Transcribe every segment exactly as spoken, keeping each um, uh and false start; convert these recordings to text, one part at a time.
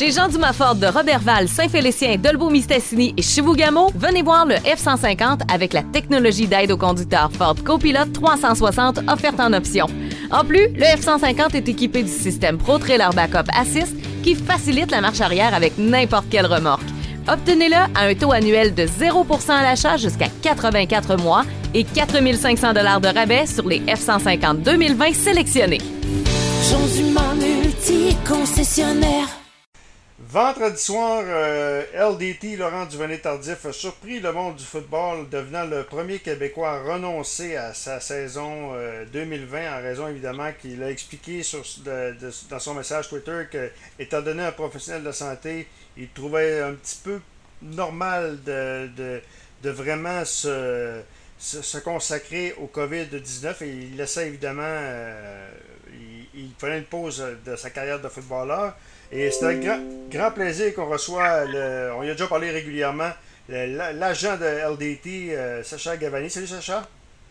Chez Jean Dumas Ford de Robertval, Saint-Félicien, Dolbeau-Mistassini et Chibougamau, venez voir le F cent cinquante avec la technologie d'aide au conducteur Ford Copilot trois cent soixante offerte en option. En plus, le F cent cinquante est équipé du système Pro Trailer Backup Assist qui facilite la marche arrière avec n'importe quelle remorque. Obtenez-le à un taux annuel de zéro pour cent à l'achat jusqu'à quatre-vingt-quatre mois et quatre mille cinq cents dollars de rabais sur les F cent cinquante deux mille vingt sélectionnés. Jean Dumas multi-concessionnaire. Vendredi soir, euh, L D T, Laurent Duvernay-Tardif, a surpris le monde du football, devenant le premier Québécois à renoncer à sa saison euh, deux mille vingt, en raison évidemment qu'il a expliqué sur, de, de, dans son message Twitter que, étant donné un professionnel de santé, il trouvait un petit peu normal de, de, de vraiment se, se, se consacrer au covid dix-neuf et il laissait évidemment, euh, il, il prenait une pause de sa carrière de footballeur. Et c'est un grand, grand plaisir qu'on reçoit, le, on y a déjà parlé régulièrement, le, l'agent de L D T, euh, Sacha Gavani. Salut Sacha.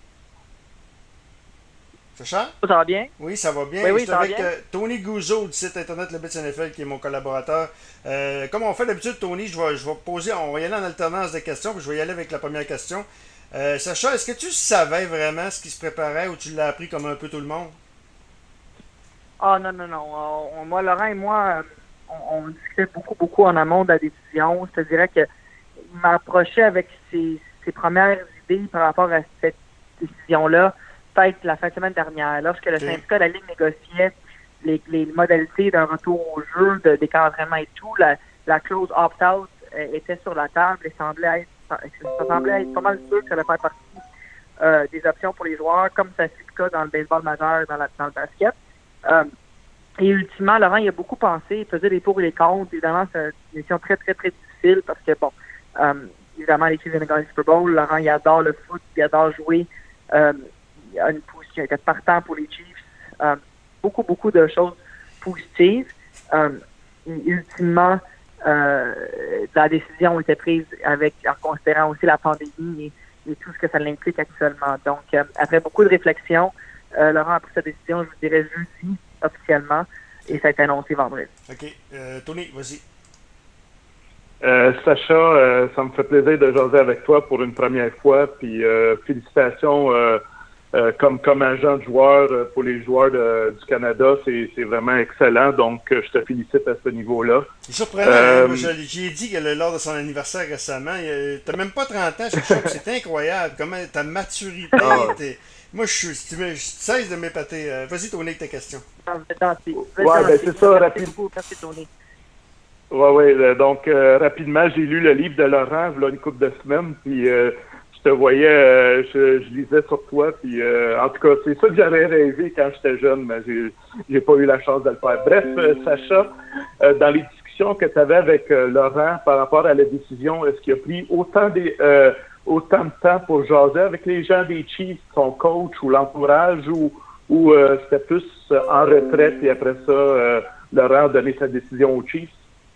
Sacha? Ça va bien? Oui, ça va bien. Oui, oui, je suis avec euh, Tony Gouzeau du site internet Le Blitz N F L qui est mon collaborateur. Euh, comme on fait d'habitude, Tony, je vais, je vais poser, on va y aller en alternance de questions, puis je vais y aller avec la première question. Euh, Sacha, est-ce que tu savais vraiment ce qui se préparait ou tu l'as appris comme un peu tout le monde? Ah non, non, non. On, moi, Laurent et moi, on, on discutait beaucoup, beaucoup en amont de la décision. Je te dirais qu'il m'approchait avec ses, ses premières idées par rapport à cette décision-là, peut-être la fin de semaine dernière, lorsque le okay. syndicat de la Ligue négociait les, les modalités d'un retour au jeu, de, des camps d'entraînement et tout, la, la clause opt-out euh, était sur la table et semblait être, ça semblait être pas mal sûr que ça allait faire partie euh, des options pour les joueurs, comme ça c'est le cas dans le baseball majeur, dans, la, dans le basket. Euh, et ultimement, Laurent, il a beaucoup pensé, il faisait les pour et les contre. Évidemment, c'est une décision très, très, très difficile parce que, bon, euh, évidemment, les Chiefs viennent de gagner le Super Bowl. Laurent, il adore le foot, il adore jouer. Euh, il a une position, il était partant pour les Chiefs. Euh, beaucoup, beaucoup de choses positives. Euh, et ultimement, euh, la décision était prise avec, en considérant aussi la pandémie et, et tout ce que ça l'implique actuellement. Donc, euh, après beaucoup de réflexion, Euh, Laurent a pris sa décision, je vous dirais, jeudi, officiellement, et ça a été annoncé vendredi. OK. Euh, Tony, vas-y. Euh, Sacha, euh, ça me fait plaisir de jaser avec toi pour une première fois, puis euh, félicitations euh, euh, comme, comme agent de joueur euh, pour les joueurs de, du Canada, c'est, c'est vraiment excellent, donc euh, je te félicite à ce niveau-là. C'est surprenant, euh, hein? Moi, j'ai dit que lors de son anniversaire récemment, t'as même pas trente ans, c'est incroyable, comment ta maturité, ah. t'es... Moi, je suis. Tu me cesse de m'épater. Euh, vas-y, Tony, avec ta question. Ouais, ben c'est ça, rapidement. Merci, Tony. Ouais, ouais. Euh, donc, euh, rapidement, j'ai lu le livre de Laurent, il y a une couple de semaines, puis euh, je te voyais, euh, je, je lisais sur toi, puis euh, en tout cas, c'est ça que j'avais rêvé quand j'étais jeune, mais j'ai, j'ai pas eu la chance de le faire. Bref, euh, Sacha, euh, dans les discussions que tu avais avec euh, Laurent par rapport à la décision, est-ce qu'il a pris autant des. Euh, autant de temps pour jaser avec les gens des Chiefs, son coach ou l'entourage, ou, ou euh, c'était plus euh, en retraite et après ça, euh, Laurent a donné sa décision aux Chiefs?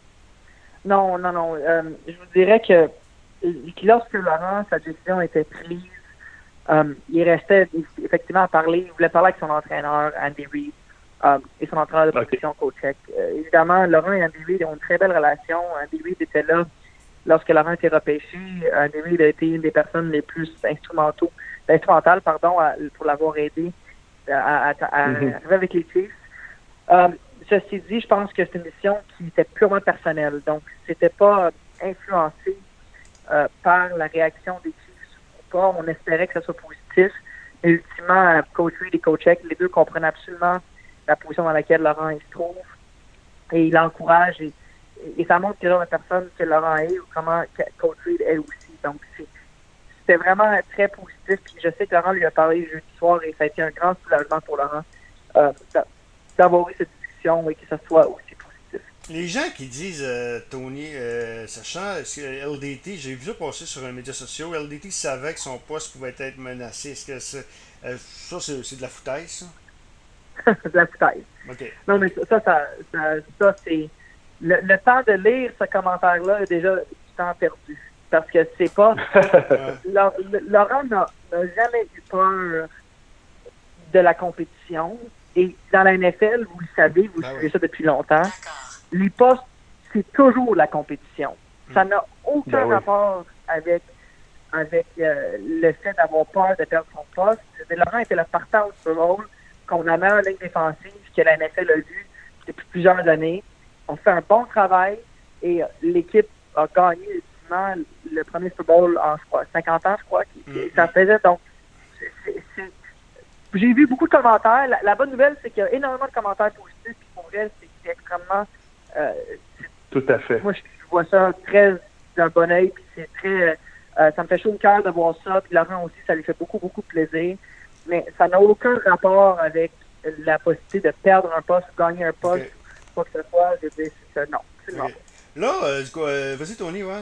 Non, non, non. Euh, je vous dirais que lorsque Laurent, sa décision était prise, euh, il restait effectivement à parler, il voulait parler avec son entraîneur, Andy Reid, euh, et son entraîneur de position, okay. Coach Check. Euh, évidemment, Laurent et Andy Reid ont une très belle relation. Andy Reid était là lorsque Laurent a été repêché. Andy Reid a été une des personnes les plus instrumentaux, instrumentales pardon, à, pour l'avoir aidé à, à, à mm-hmm. arriver avec les Chiefs. Euh, ceci dit, je pense que c'est une décision qui était purement personnelle. Donc, c'était pas influencé euh, par la réaction des Chiefs ou pas. On espérait que ça soit positif. Mais ultimement, Coach Reid et Coach Check, les deux comprennent absolument la position dans laquelle Laurent il se trouve. Et il l'encourage et Et ça montre quel genre de personne que Laurent est ou comment Coach Reid est aussi. Donc, c'est, c'était vraiment très positif. Puis je sais que Laurent lui a parlé jeudi soir et ça a été un grand soulagement pour Laurent euh, d'avoir eu cette discussion et que ça soit aussi positif. Les gens qui disent, euh, Tony, euh, sachant que L D T, j'ai vu ça passer sur les médias sociaux, L D T savait que son poste pouvait être menacé. Est-ce que c'est, euh, ça, c'est, c'est de la foutaise, ça? C'est de la foutaise. OK. Non, mais ça, ça, ça, ça c'est... Le, le temps de lire ce commentaire-là est déjà du temps perdu. Parce que c'est pas... Laurent n'a, n'a jamais eu peur de la compétition. Et dans la N F L, vous le savez, vous ben suivez oui. ça depuis longtemps, les postes c'est toujours la compétition. Ça n'a aucun Ben oui. rapport avec, avec euh, le fait d'avoir peur de perdre son poste. Laurent était le partant au Super Bowl, qu'on a meilleure ligne défensive que la N F L a vue depuis plusieurs années. On fait un bon travail et l'équipe a gagné ultimement le premier Super Bowl en, je crois, cinquante ans, je crois. Qui, qui, ça faisait donc. C'est, c'est, j'ai vu beaucoup de commentaires. La, la bonne nouvelle, c'est qu'il y a énormément de commentaires positifs. Puis pour elle, c'est, c'est extrêmement. Euh, c'est, Tout à fait. Moi, je, je vois ça très d'un bon oeil. Puis c'est très. Euh, ça me fait chaud au cœur de voir ça. Puis Laurent aussi, ça lui fait beaucoup, beaucoup de plaisir. Mais ça n'a aucun rapport avec la possibilité de perdre un poste ou gagner un poste, Okay. quoi que ce soit. Je dis, c'est, non, c'est Okay. Là, euh, du coup, euh, vas-y, Tony, ouais.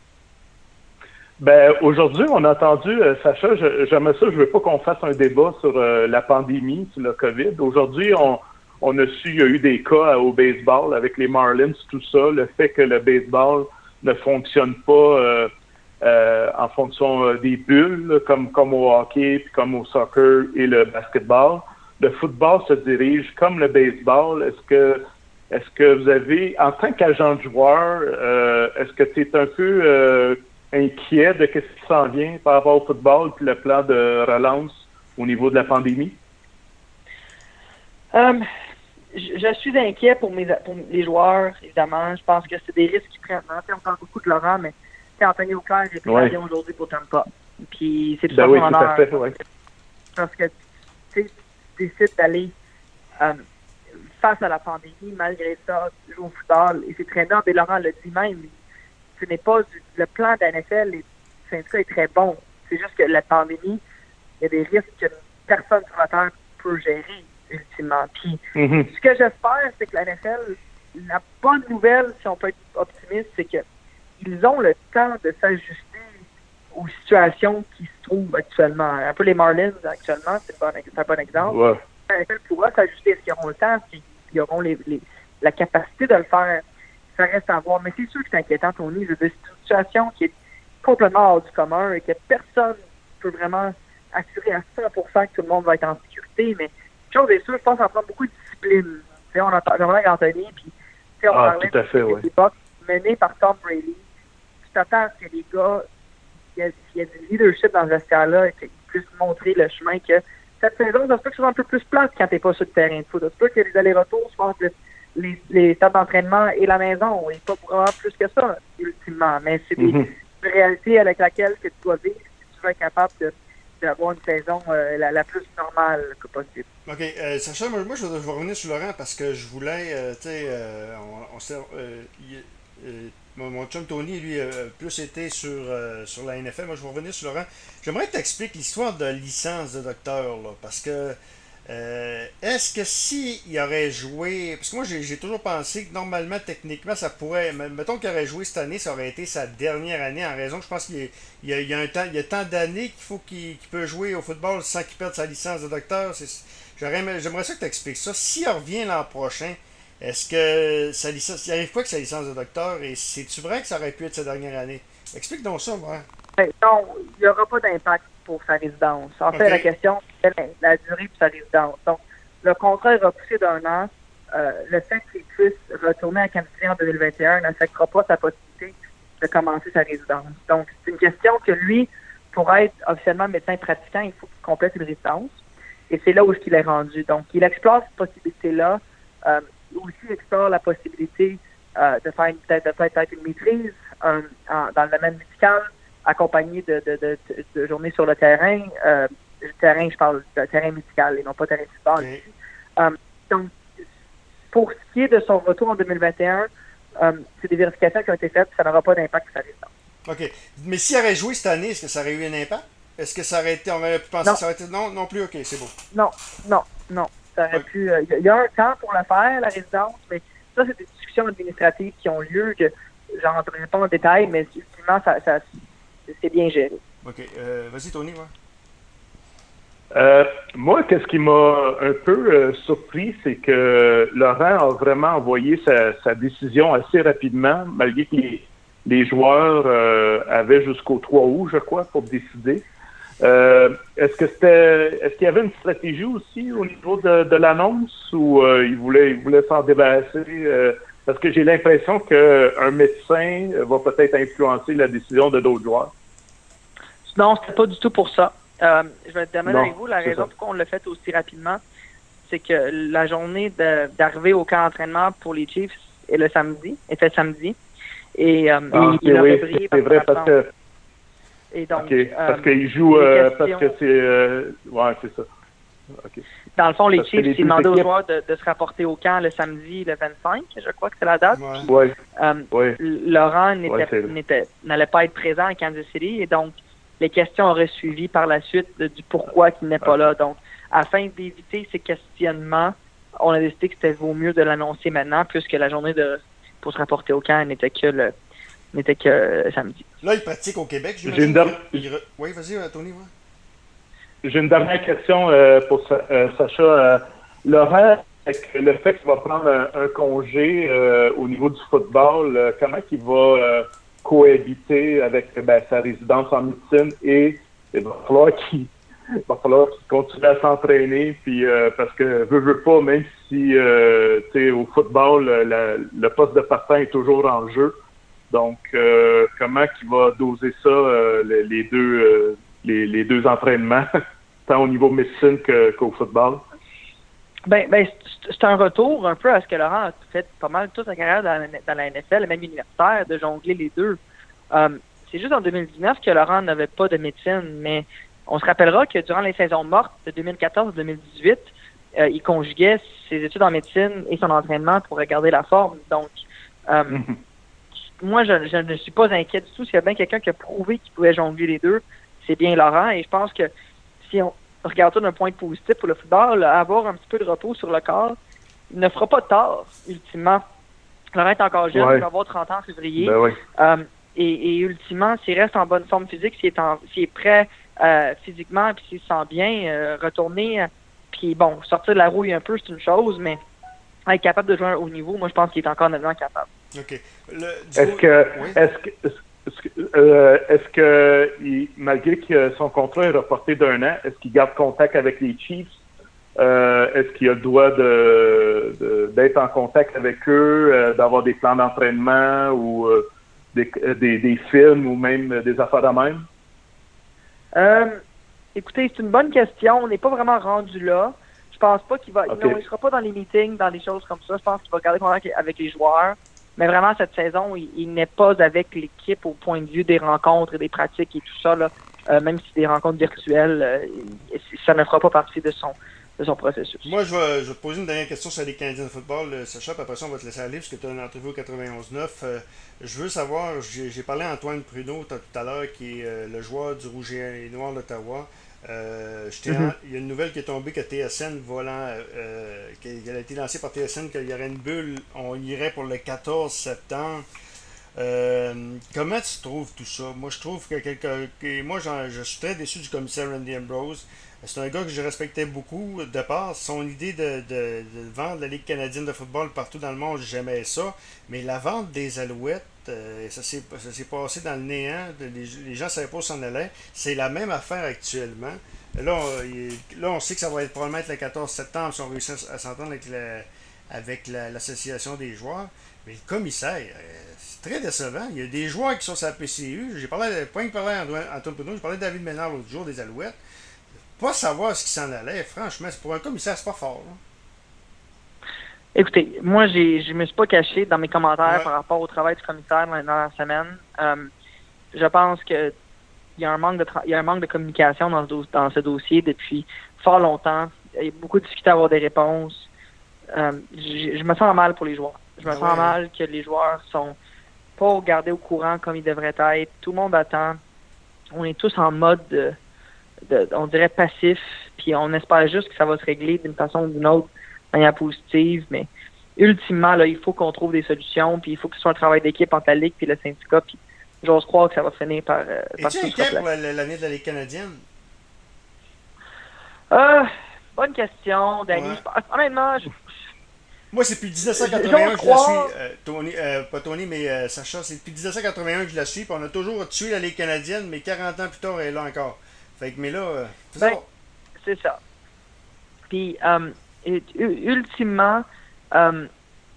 Ben, aujourd'hui, on a entendu, euh, Sacha, je, j'aimerais ça, je veux pas qu'on fasse un débat sur euh, la pandémie, sur le COVID. Aujourd'hui, on, on a su, il y a eu des cas au baseball avec les Marlins, tout ça, le fait que le baseball ne fonctionne pas euh, euh, en fonction euh, des bulles, là, comme, comme au hockey, puis comme au soccer et le basketball. Le football se dirige comme le baseball. Est-ce que est-ce que vous avez, en tant qu'agent de joueur, euh, est-ce que tu es un peu euh, inquiet de ce qui s'en vient par rapport au football puis le plan de relance au niveau de la pandémie? Um, je, je suis inquiet pour, mes, pour les joueurs, évidemment. Je pense que c'est des risques qu'ils prennent. On parle beaucoup de Laurent, mais Anthony Auclair est pris l'avion aujourd'hui pour Tampa. Puis c'est tout ben ça oui, son tout à honneur. fait, ouais. Parce que tu décides d'aller um, face à la pandémie, malgré ça, jouer au football. Et c'est très noble. Et Laurent l'a dit même, ce n'est pas du, le plan de la N F L, le syndicat est très bon. C'est juste que la pandémie, il y a des risques que personne sur la Terre peut gérer, ultimement. Puis, Mm-hmm. ce que j'espère, c'est que la N F L, la bonne nouvelle, si on peut être optimiste, c'est qu'ils ont le temps de s'ajuster aux situations qui se trouvent actuellement. Un peu les Marlins, actuellement, c'est, bon, c'est un bon exemple. Ouais. La N F L pourra s'ajuster. Est-ce qu'ils auront le temps? Est-ce qu'ils auront les, les, la capacité de le faire? Ça reste à voir. Mais c'est sûr que c'est inquiétant, Tony. Je veux dire, c'est une situation qui est complètement hors du commun et que personne ne peut vraiment assurer à cent pour cent que tout le monde va être en sécurité. Mais chose est sûre, je pense que ça prend beaucoup de discipline. Tu sais, on entend avec Anthony, puis tu sais, on Ah, parlait tout à fait, de ouais. des Bucks menés par Tom Brady. Tu t'attends à ce que les gars, il y, a, il y a du leadership dans ce vestiaire-là et qu'ils puissent montrer le chemin que cette saison, ça se peut que ce soit un peu plus plate quand t'es pas sur le terrain de foot. Ça se peut que les allers-retours soient entre les, les stades d'entraînement et la maison, et pas vraiment plus que ça, ultimement. Mais c'est des, Mm-hmm. une réalité avec laquelle que tu dois vivre si tu veux être capable de, d'avoir une saison euh, la, la plus normale que possible. OK. Euh, Sacha, moi, moi je, vais, je vais revenir sur Laurent parce que je voulais, euh, tu sais, euh, on, on s'est, euh, il, euh, mon, mon chum Tony, lui, a plus été sur, euh, sur la N F L. Moi, je vais revenir sur Laurent. J'aimerais que tu expliques l'histoire de licence de docteur, là, parce que euh, est-ce que s'il aurait joué, parce que moi, j'ai, j'ai toujours pensé que normalement, techniquement, ça pourrait, mettons qu'il aurait joué cette année, ça aurait été sa dernière année en raison, je pense qu'il y a, il y a, il y a un temps, il y a tant d'années qu'il faut qu'il, qu'il peut jouer au football sans qu'il perde sa licence de docteur. C'est, j'aurais, j'aimerais ça que tu expliques ça. S'il revient l'an prochain, est-ce que sa licence, il arrive pas avec sa licence de docteur et c'est-tu vrai que ça aurait pu être sa dernière année? Explique donc ça, moi. Ben, non, il n'y aura pas d'impact pour sa résidence. En fait, Okay. la question, c'est la, la durée de sa résidence. Donc, le contrat est repoussé d'un an. Euh, le fait qu'il puisse retourner à Kansas en deux mille vingt et un n'affectera pas sa possibilité de commencer sa résidence. Donc, c'est une question que lui, pour être officiellement médecin pratiquant, il faut qu'il complète une résidence. Et c'est là où il est rendu. Donc, il explore cette possibilité-là. Euh, aussi explore la possibilité euh, de faire une, peut-être, de peut-être une maîtrise euh, en, dans le domaine médical, accompagné de, de, de, de journées sur le terrain. Euh, le terrain, je parle de terrain médical et non pas terrain de football. Okay. Euh, donc, pour ce qui est de son retour en deux mille vingt et un, euh, c'est des vérifications qui ont été faites, ça n'aura pas d'impact sur sa résidence. OK. Mais s'il aurait joué cette année, est-ce que ça aurait eu un impact? Est-ce que ça aurait été, on aurait pu penser Non. que ça aurait été... Non, non plus, OK, c'est beau. Non, non, non. Ça aurait Okay. pu. Il euh, y, y a un temps pour le faire, la résidence, mais ça, c'est des discussions administratives qui ont lieu, que j'en rentrerai pas en détail, mais ultimement, ça, ça, c'est bien géré. OK. Euh, vas-y, Tony, ouais. Euh, moi, qu'est-ce qui m'a un peu euh, surpris, c'est que Laurent a vraiment envoyé sa, sa décision assez rapidement, malgré que les, les joueurs euh, avaient jusqu'au trois août, je crois, pour décider. Euh, est-ce que c'était, est-ce qu'il y avait une stratégie aussi au niveau de, de l'annonce ou euh, il voulait, il voulait s'en débarrasser euh, Parce que j'ai l'impression qu'un médecin va peut-être influencer la décision de d'autres joueurs. Non, c'était pas du tout pour ça. Euh, je vais terminer Non, avec vous. La c'est raison ça. pourquoi on l'a fait aussi rapidement, c'est que la journée de- d'arrivée au camp d'entraînement pour les Chiefs est le samedi, était samedi. Et euh, Ah, il ok, aurait oui, brillé c'est par vrai son parce que, Et donc, ok, euh, parce qu'il joue, les euh, questions- parce que c'est, euh, ouais, c'est ça. Ok. dans le fond, les parce que Chiefs, les ils deux demandaient aux équipes- joueurs de, de se rapporter au camp le samedi, le vingt-cinq, je crois que c'est la date. Ouais. Ouais, Euh, ouais. Laurent n'était, Ouais, c'est- n'était- n'allait pas être présent à Kansas City et donc les questions auraient suivi par la suite de- du pourquoi qu'il n'est pas Ok. là. Donc, afin d'éviter ces questionnements, on a décidé que c'était vaut mieux de l'annoncer maintenant puisque la journée de pour se rapporter au camp n'était que le n'était que euh, samedi. Là, il pratique au Québec, J'ai une j'imagine. dernière- Il re- Oui, vas-y, euh, Tony. Ouais. J'ai une dernière question euh, pour Sa- euh, Sacha. Euh, Laurent, avec le fait qu'il va prendre un, un congé euh, au niveau du football, euh, comment il va euh, cohabiter avec ben, sa résidence en médecine et il va falloir qu'il il va falloir qu'il continue à s'entraîner, puis euh, parce que veut, veut pas, même si euh, tu sais, au football, la- le poste de partant est toujours en jeu. Donc, euh, comment il va doser ça, euh, les, les deux euh, les, les deux entraînements, tant au niveau médecine que, qu'au football? Ben, ben c'est- c'est un retour un peu à ce que Laurent a fait pas mal toute sa carrière dans la, dans la N F L, même universitaire, de jongler les deux. Euh, c'est juste en deux mille dix-neuf que Laurent n'avait pas de médecine, mais on se rappellera que durant les saisons mortes de deux mille quatorze à deux mille dix-huit, euh, il conjuguait ses études en médecine et son entraînement pour regarder la forme. Donc, euh, Mhm. moi, je, je ne suis pas inquiet du tout. S'il y a bien quelqu'un qui a prouvé qu'il pouvait jongler les deux, c'est bien Laurent. Et je pense que si on regarde ça d'un point positif pour le football, avoir un petit peu de repos sur le corps ne fera pas tort, ultimement. Laurent est encore jeune, Ouais. il va avoir trente ans en février. Ben oui. Euh, et, et ultimement, s'il reste en bonne forme physique, s'il est, en, s'il est prêt euh, physiquement, puis s'il se sent bien, euh, retourner, euh, puis bon, sortir de la rouille un peu, c'est une chose, mais être capable de jouer à un haut niveau, moi, je pense qu'il est encore nettement capable. OK. Le, du Est-ce coup- que, Oui. est-ce que, est-ce que, euh, est-ce que il- malgré que son contrat est reporté d'un an, est-ce qu'il garde contact avec les Chiefs? Euh, est-ce qu'il a le droit de, de- d'être en contact avec eux, euh, d'avoir des plans d'entraînement ou euh, des, des, des films ou même des affaires de même? Euh, écoutez, c'est une bonne question. On n'est pas vraiment rendu là. Je pense pas qu'il va. Ok. Non, il sera pas dans les meetings, dans des choses comme ça. Je pense qu'il va garder contact avec les joueurs. Mais vraiment, cette saison, il, il n'est pas avec l'équipe au point de vue des rencontres et des pratiques et tout ça. Là. Euh, même si des rencontres virtuelles, euh, il- ça ne fera pas partie de son, de son processus. Moi, je vais, je vais te poser une dernière question sur les Canadiens de football, euh, Sacha, puis après ça, on va te laisser aller, parce que tu as une entrevue au quatre-vingt-onze neuf. Euh, je veux savoir, j'ai j'ai parlé à Antoine Pruneau tout à l'heure, qui est euh, le joueur du Rouge et Noir d'Ottawa. Euh, je t'ai Mhm. en- Il y a une nouvelle qui est tombée que T S N volant, euh, qu'elle a été lancée par T S N, qu'il y aurait une bulle, on irait pour le quatorze septembre. Euh, comment tu trouves tout ça? Moi, je trouve que quelqu'un. que- Moi, j'en- je suis très déçu du commissaire Randy Ambrose. C'est un gars que je respectais beaucoup de part. Son idée de, de- de vendre la Ligue canadienne de football partout dans le monde, j'aimais ça. Mais la vente des Alouettes, euh, ça s'est ça s'est passé dans le néant. Les, les gens ne savaient pas où s'en allaient. C'est la même affaire actuellement. Là on, il- là, on sait que ça va être probablement être le quatorze septembre si on réussit à, à s'entendre avec la- avec la- l'association des joueurs. Mais le commissaire, euh, c'est très décevant. Il y a des joueurs qui sont sur la P C U. J'ai parlé, pas que parler à Antoine Antoine Pruneau, j'ai parlé de David Ménard l'autre jour des Alouettes. Pas savoir ce qui s'en allait, franchement, c'est pour un commissaire, c'est pas fort. Là. Écoutez, moi, j'ai, je me suis pas caché dans mes commentaires Ouais. par rapport au travail du commissaire dans la dernière semaine. Euh, je pense que il y a un manque de tra- il y a un manque de communication dans ce, do- dans ce dossier depuis fort longtemps. Il y a beaucoup de difficultés à avoir des réponses. Euh, je, je me sens mal pour les joueurs. Je me Ah sens ouais. mal que les joueurs sont pas gardés au courant comme ils devraient être. Tout le monde attend. On est tous en mode, de, de- on dirait passif, puis on espère juste que ça va se régler d'une façon ou d'une autre, de manière positive, mais ultimement, là, il faut qu'on trouve des solutions, puis il faut que ce soit un travail d'équipe entre la Ligue et le syndicat, puis j'ose croire que ça va finir par, euh, par Es-tu tout se inquiet pour replacer. la- l'avenir de la Ligue canadienne? Euh, bonne question, Danny. Ouais. Je pense- Honnêtement, je- Moi, c'est depuis dix-neuf cent quatre-vingt-un J'ose que je la croire- suis. euh, Tony, euh, pas Tony, mais euh, Sacha, c'est depuis dix-neuf cent quatre-vingt-un que je la suis, puis on a toujours tué la Ligue canadienne, mais quarante ans plus tard, elle est là encore. Fait que, mais là, euh, c'est Ben, ça. c'est ça. Puis, euh, et- u- ultimement, euh,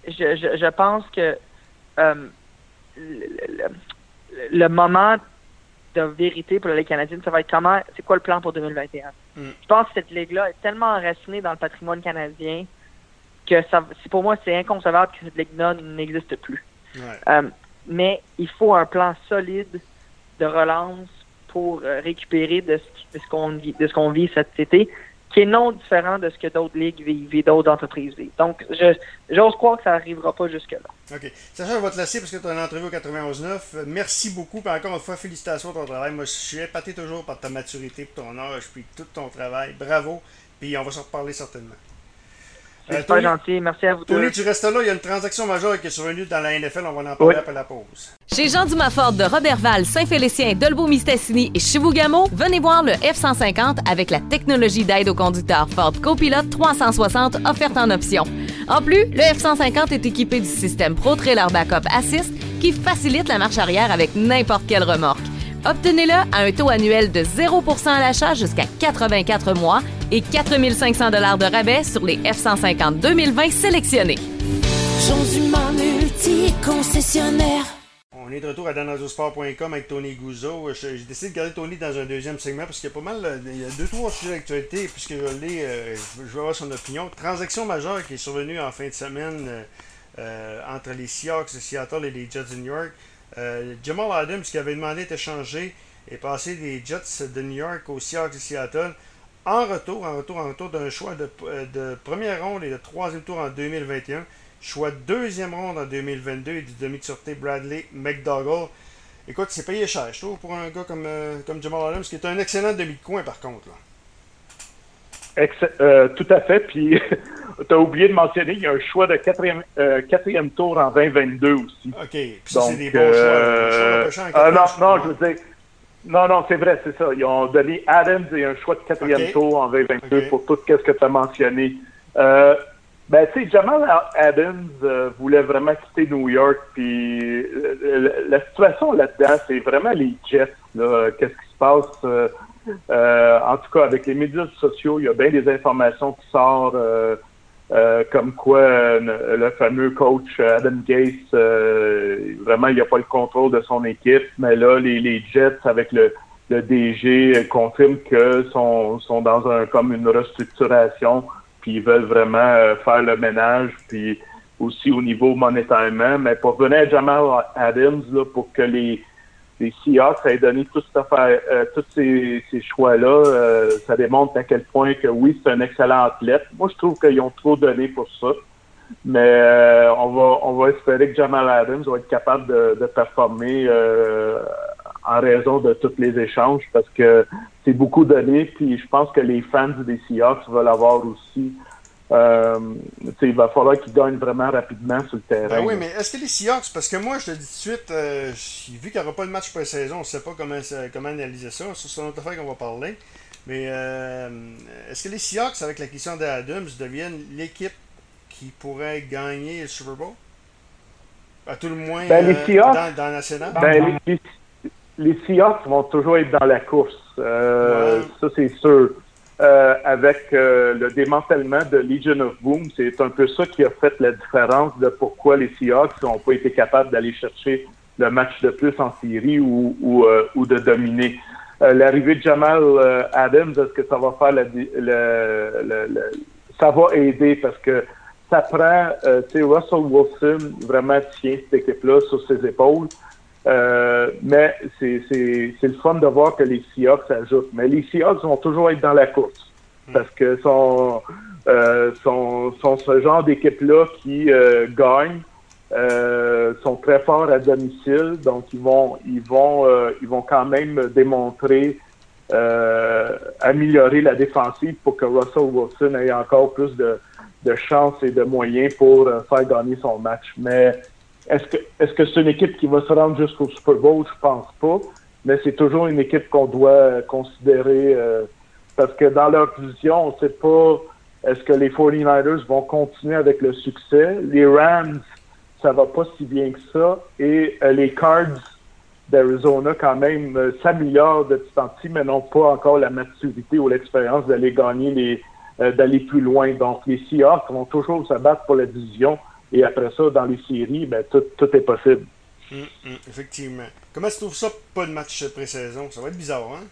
je, je, je pense que euh, le, le, le moment de vérité pour la Ligue canadienne, ça va être comment, c'est quoi le plan pour deux mille vingt et un. Mm. Je pense que cette ligue-là est tellement enracinée dans le patrimoine canadien que ça, c'est, pour moi, c'est inconcevable que cette ligue-là n'existe plus. Ouais. Euh, mais il faut un plan solide de relance pour euh, récupérer de ce, de ce qu'on vit, de ce qu'on vit cet été, qui est non différent de ce que d'autres ligues vivent et d'autres entreprises vivent. Donc, je, j'ose croire que ça n'arrivera pas jusque-là. OK. Sacha, je vais te laisser parce que tu as une entrevue au quatre-vingt-onze neuf. Merci beaucoup. Puis encore une fois, félicitations pour ton travail. Moi, je suis épaté toujours par ta maturité, pour ton âge, puis tout ton travail. Bravo. Puis on va se reparler certainement. C'est euh, super gentil. Merci à vous tous. Tony, tu restes là. Il y a une transaction majeure qui est survenue dans la N F L. On va en parler oui. après la pause. Chez Jean Dumafort de Robertval, Saint-Félicien, Dolbeau-Mistassini et Chibougamau, venez voir le F cent cinquante avec la technologie d'aide au conducteur Ford Copilot trois cent soixante offerte en option. En plus, le F cent cinquante est équipé du système Pro Trailer Backup Assist qui facilite la marche arrière avec n'importe quelle remorque. Obtenez-le à un taux annuel de zéro pour cent à l'achat jusqu'à quatre-vingt-quatre mois et quatre mille cinq cents dollars de rabais sur les F cent cinquante deux mille vingt sélectionnés. Jean Dumas multi-concessionnaire. On est de retour à dan radio sport point com avec Tony Guzzo. J'ai décidé de garder Tony dans un deuxième segment parce qu'il y a pas mal, il y a deux, trois sujets d'actualité puisque je l'ai, euh, je veux avoir son opinion. Transaction majeure qui est survenue en fin de semaine euh, euh, entre les Seahawks de Seattle et les Jets de New York. Euh, Jamal Adams, qui avait demandé d'être échangé, est passé des Jets de New York aux Seahawks de Seattle en retour, en retour, en retour d'un choix de, de première ronde et de troisième tour en deux mille vingt et un, choix de deuxième ronde en deux mille vingt-deux et du demi de sûreté Bradley McDougall. Écoute, c'est payé cher, je trouve, pour un gars comme, euh, comme Jamal Adams, qui est un excellent demi de coin par contre. Là. Ex- euh, tout à fait, puis tu as oublié de mentionner, il y a un choix de quatrième, euh, quatrième tour en vingt vingt-deux aussi. OK, puis ça, c'est des bons euh, choix. Euh, non, non, je veux dire, non, non, c'est vrai, c'est ça. Ils ont donné Adams et un choix de quatrième okay. tour en vingt vingt-deux okay. pour tout ce que tu as mentionné. Euh, ben, tu sais, Jamal Adams euh, voulait vraiment quitter New York, puis euh, la situation là-dedans, c'est vraiment les Jets, là. Qu'est-ce qui se passe? Euh, Euh, en tout cas, avec les médias sociaux, il y a bien des informations qui sortent, euh, euh, comme quoi euh, le fameux coach Adam Gase, euh, vraiment, il n'a pas le contrôle de son équipe, mais là, les, les Jets, avec le, le D G, confirment que sont, sont dans un comme une restructuration, puis ils veulent vraiment euh, faire le ménage, puis aussi au niveau monétairement, mais pour venir à Jamal Adams, là, pour que les les Seahawks aient donné tout cette affaire, euh, tous ces, ces choix-là, euh, ça démontre à quel point que oui, c'est un excellent athlète. Moi, je trouve qu'ils ont trop donné pour ça. Mais euh, on va on va espérer que Jamal Adams va être capable de, de performer euh, en raison de tous les échanges parce que c'est beaucoup donné. Puis je pense que les fans des Seahawks veulent avoir aussi. Euh, il va falloir qu'ils gagnent vraiment rapidement sur le terrain. Ben oui, mais est-ce que les Seahawks, parce que moi je te dis tout de suite, euh, vu qu'il n'y aura pas de match pré-saison, on ne sait pas comment, comment analyser ça, c'est une autre affaire qu'on va parler, mais euh, est-ce que les Seahawks, avec l'acquisition d'Adams, deviennent l'équipe qui pourrait gagner le Super Bowl? À tout le moins ben, les euh, Seahawks, dans, dans la nationale? Ben, les, les Seahawks vont toujours être dans la course, euh, ouais. Ça c'est sûr. Euh, avec euh, le démantèlement de Legion of Boom, c'est un peu ça qui a fait la différence de pourquoi les Seahawks n'ont pas été capables d'aller chercher le match de plus en série ou, ou, euh, ou de dominer. Euh, l'arrivée de Jamal euh, Adams, est-ce que ça va faire la, le, le, le, ça va aider parce que ça prend, euh, tu sais, Russell Wilson vraiment tient cette équipe-là sur ses épaules. Euh, mais c'est, c'est, c'est le fun de voir que les Seahawks ajoutent. Mais les Seahawks vont toujours être dans la course parce que sont, euh, sont, sont ce genre d'équipe-là qui euh, gagnent, euh, sont très forts à domicile, donc ils vont, ils vont, euh, ils vont quand même démontrer, euh, améliorer la défensive pour que Russell Wilson ait encore plus de, de chance et de moyens pour euh, faire gagner son match. Mais Est-ce que est-ce que c'est une équipe qui va se rendre jusqu'au Super Bowl? Je pense pas. Mais c'est toujours une équipe qu'on doit considérer euh, parce que dans leur division, on ne sait pas est-ce que les forty-niners vont continuer avec le succès. Les Rams, ça va pas si bien que ça. Et euh, les Cards d'Arizona, quand même, euh, s'améliorent de petit en petit, mais n'ont pas encore la maturité ou l'expérience d'aller gagner les euh, d'aller plus loin. Donc, les Seahawks vont toujours se battre pour la division. Et après ça, dans les séries, ben, tout, tout est possible. Hum, hum, effectivement. Comment tu trouves ça, pas de match pré-saison? Ça va être bizarre, hein?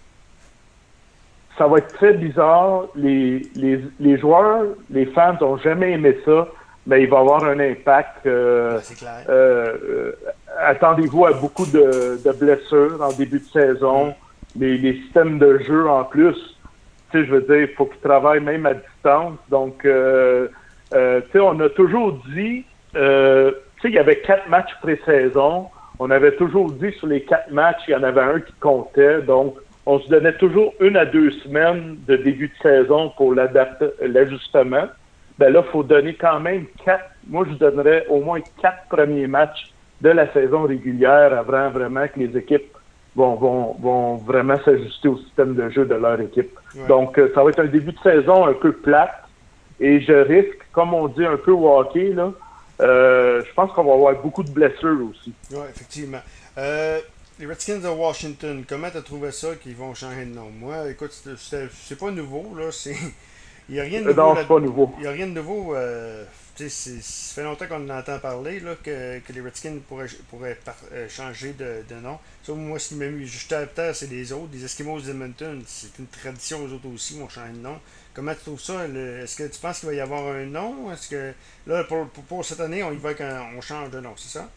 Ça va être très bizarre. Les, les, les joueurs, les fans n'ont jamais aimé ça, mais il va y avoir un impact. Euh, ouais, c'est clair. Euh, euh, attendez-vous à beaucoup de, de blessures en début de saison. Hum. Les, les systèmes de jeu en plus, tu sais, je veux dire, il faut qu'ils travaillent même à distance. Donc, euh, euh, tu sais, on a toujours dit, euh, tu sais, il y avait quatre matchs pré-saison. On avait toujours dit sur les quatre matchs, il y en avait un qui comptait. Donc, on se donnait toujours une à deux semaines de début de saison pour l'ajustement. Ben là, il faut donner quand même quatre. Moi, je donnerais au moins quatre premiers matchs de la saison régulière avant vraiment que les équipes vont, vont, vont vraiment s'ajuster au système de jeu de leur équipe. Ouais. Donc, euh, ça va être un début de saison un peu plate. Et je risque, comme on dit un peu au hockey, là, euh, je pense qu'on va avoir beaucoup de blessures aussi. Oui, effectivement. Euh, les Redskins de Washington, comment tu as trouvé ça qu'ils vont changer de nom? Moi, écoute, c'est pas nouveau, là. Il n'y a rien de nouveau. Non, c'est pas nouveau. Il n'y a rien de nouveau. Euh, ça fait longtemps qu'on en entend parler, là, que, que les Redskins pourraient, pourraient par, euh, changer de, de nom. Ça, moi, ce qui m'a mis juste à terre, c'est les autres. Les Eskimos d'Edmonton, c'est une tradition, eux autres aussi, vont changer de nom. Comment tu trouves ça? Est-ce que tu penses qu'il va y avoir un nom? Est-ce que là, pour, pour, pour cette année, on y va qu'on change de nom, c'est ça?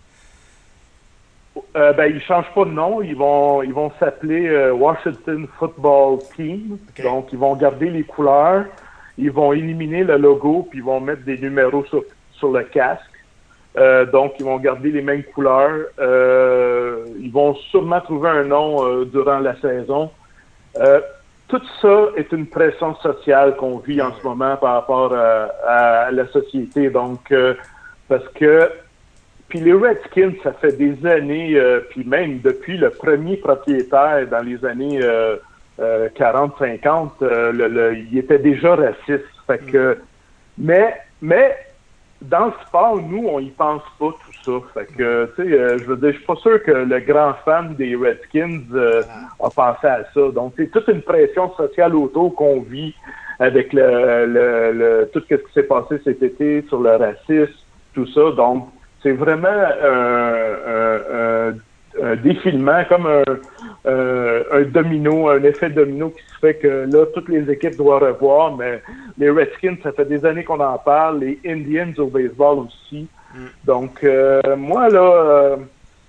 Euh, ben, ils ne changent pas de nom. Ils vont ils vont s'appeler euh, Washington Football Team. Okay. Donc, ils vont garder les couleurs. Ils vont éliminer le logo, puis ils vont mettre des numéros sur, sur le casque. Euh, donc, ils vont garder les mêmes couleurs. Euh, ils vont sûrement trouver un nom euh, durant la saison. Euh, tout ça est une pression sociale qu'on vit en ce moment par rapport à, à la société. Donc, euh, parce que puis les Redskins, ça fait des années, euh, puis même depuis le premier propriétaire dans les années euh, euh, quarante cinquante, euh, le, le, il était déjà raciste. Fait que, mais, mais dans le sport, nous, on y pense pas tout ça. Fait que, tu sais, euh, je veux dire, je suis pas sûr que le grand fan des Redskins euh, a pensé à ça. Donc, c'est toute une pression sociale autour qu'on vit avec le, le, le tout ce qui s'est passé cet été sur le racisme, tout ça. Donc, c'est vraiment un, un, un, un défilement, comme un, un, un domino, un effet domino qui se fait que là, toutes les équipes doivent revoir, mais les Redskins, ça fait des années qu'on en parle, les Indians au baseball aussi. Mm. Donc, euh, moi, là, euh,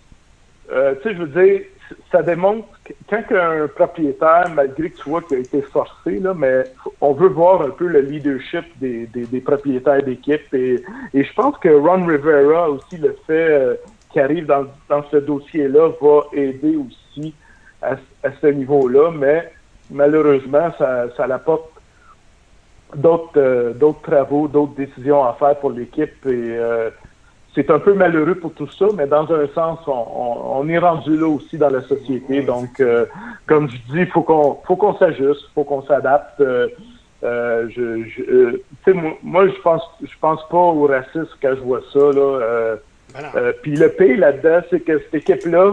euh, tu sais, je veux dire, ça démontre que quand un propriétaire, malgré que tu vois qu'il a été forcé, là, mais on veut voir un peu le leadership des, des, des propriétaires d'équipe. Et, et je pense que Ron Rivera aussi, le fait euh, qu'il arrive dans, dans ce dossier-là, va aider aussi à, à ce niveau-là. Mais malheureusement, ça, ça apporte d'autres, euh, d'autres travaux, d'autres décisions à faire pour l'équipe. Et euh, c'est un peu malheureux pour tout ça, mais dans un sens, on, on, on est rendu là aussi dans la société. Donc, euh, comme je dis, il faut qu'on faut qu'on s'ajuste, il faut qu'on s'adapte. Euh, euh, je, je, euh, moi, moi, je pense je pense pas au racisme quand je vois ça. Là. Euh, euh, Puis le pire là-dedans, c'est que cette équipe-là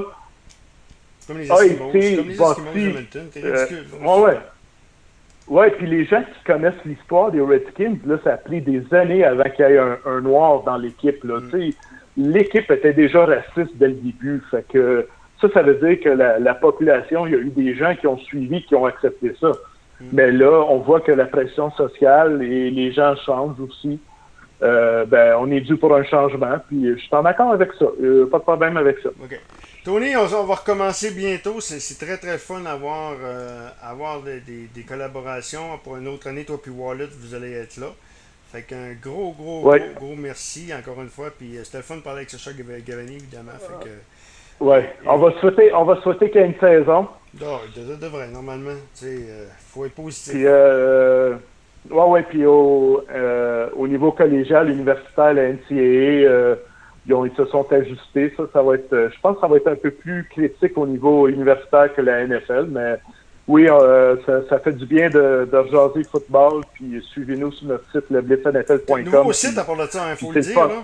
comme les Eskimos, a été comme les bâtie. Euh, ouais, ouais. Ouais, puis les gens qui connaissent l'histoire des Redskins, là, ça a pris des années avant qu'il y ait un, un noir dans l'équipe. Là. Mm. Tu sais, l'équipe était déjà raciste dès le début. Fait que ça, ça veut dire que la, la population, il y a eu des gens qui ont suivi, qui ont accepté ça. Mm. Mais là, on voit que la pression sociale et les gens changent aussi. Euh, ben, on est dû pour un changement. Puis je suis en accord avec ça. Euh, pas de problème avec ça. Okay. Tony, on, on va recommencer bientôt. C'est très, très fun d'avoir euh, avoir des, des, des collaborations. Pour une autre année, toi puis Wallet, vous allez être là. Fait qu'un gros, gros, ouais. gros, gros merci encore une fois. Puis c'était le fun de parler avec Sacha Gavani, évidemment. Fait que, oui, on va souhaiter, on va souhaiter qu'il y ait une saison. Non, de, de vrai, normalement. Il euh, faut être positif. Puis, euh, ouais, ouais, puis au, euh, au niveau collégial, universitaire, la N C A A, euh, Ils, ont, ils se sont ajustés. Ça, ça va être, je pense que ça va être un peu plus critique au niveau universitaire que la N F L, mais oui, euh, ça, ça fait du bien de, de rejaser le football, puis suivez-nous sur notre site, le blitz N F L point com. Nouveau site à part de ça, il faut le dire, là.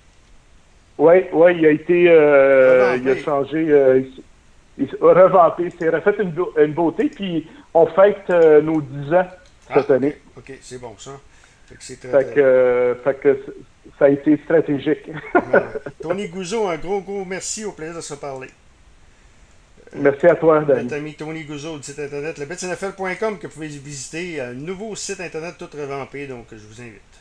Oui, oui, il a été, euh, il a changé, euh, il, il a revampé, il s'est refait une, une beauté, puis on fête euh, nos dix ans cette ah, année. OK, c'est bon ça. Fait que, c'est très, fait très... que, euh, fait que ça a été stratégique. Ouais. Tony Guzzo, un gros, gros merci. Au plaisir de se parler. Merci à toi, Danny. Notre ami Tony Guzzo du site internet le bets N F L point com que vous pouvez visiter. Un nouveau site internet tout revampé, donc je vous invite.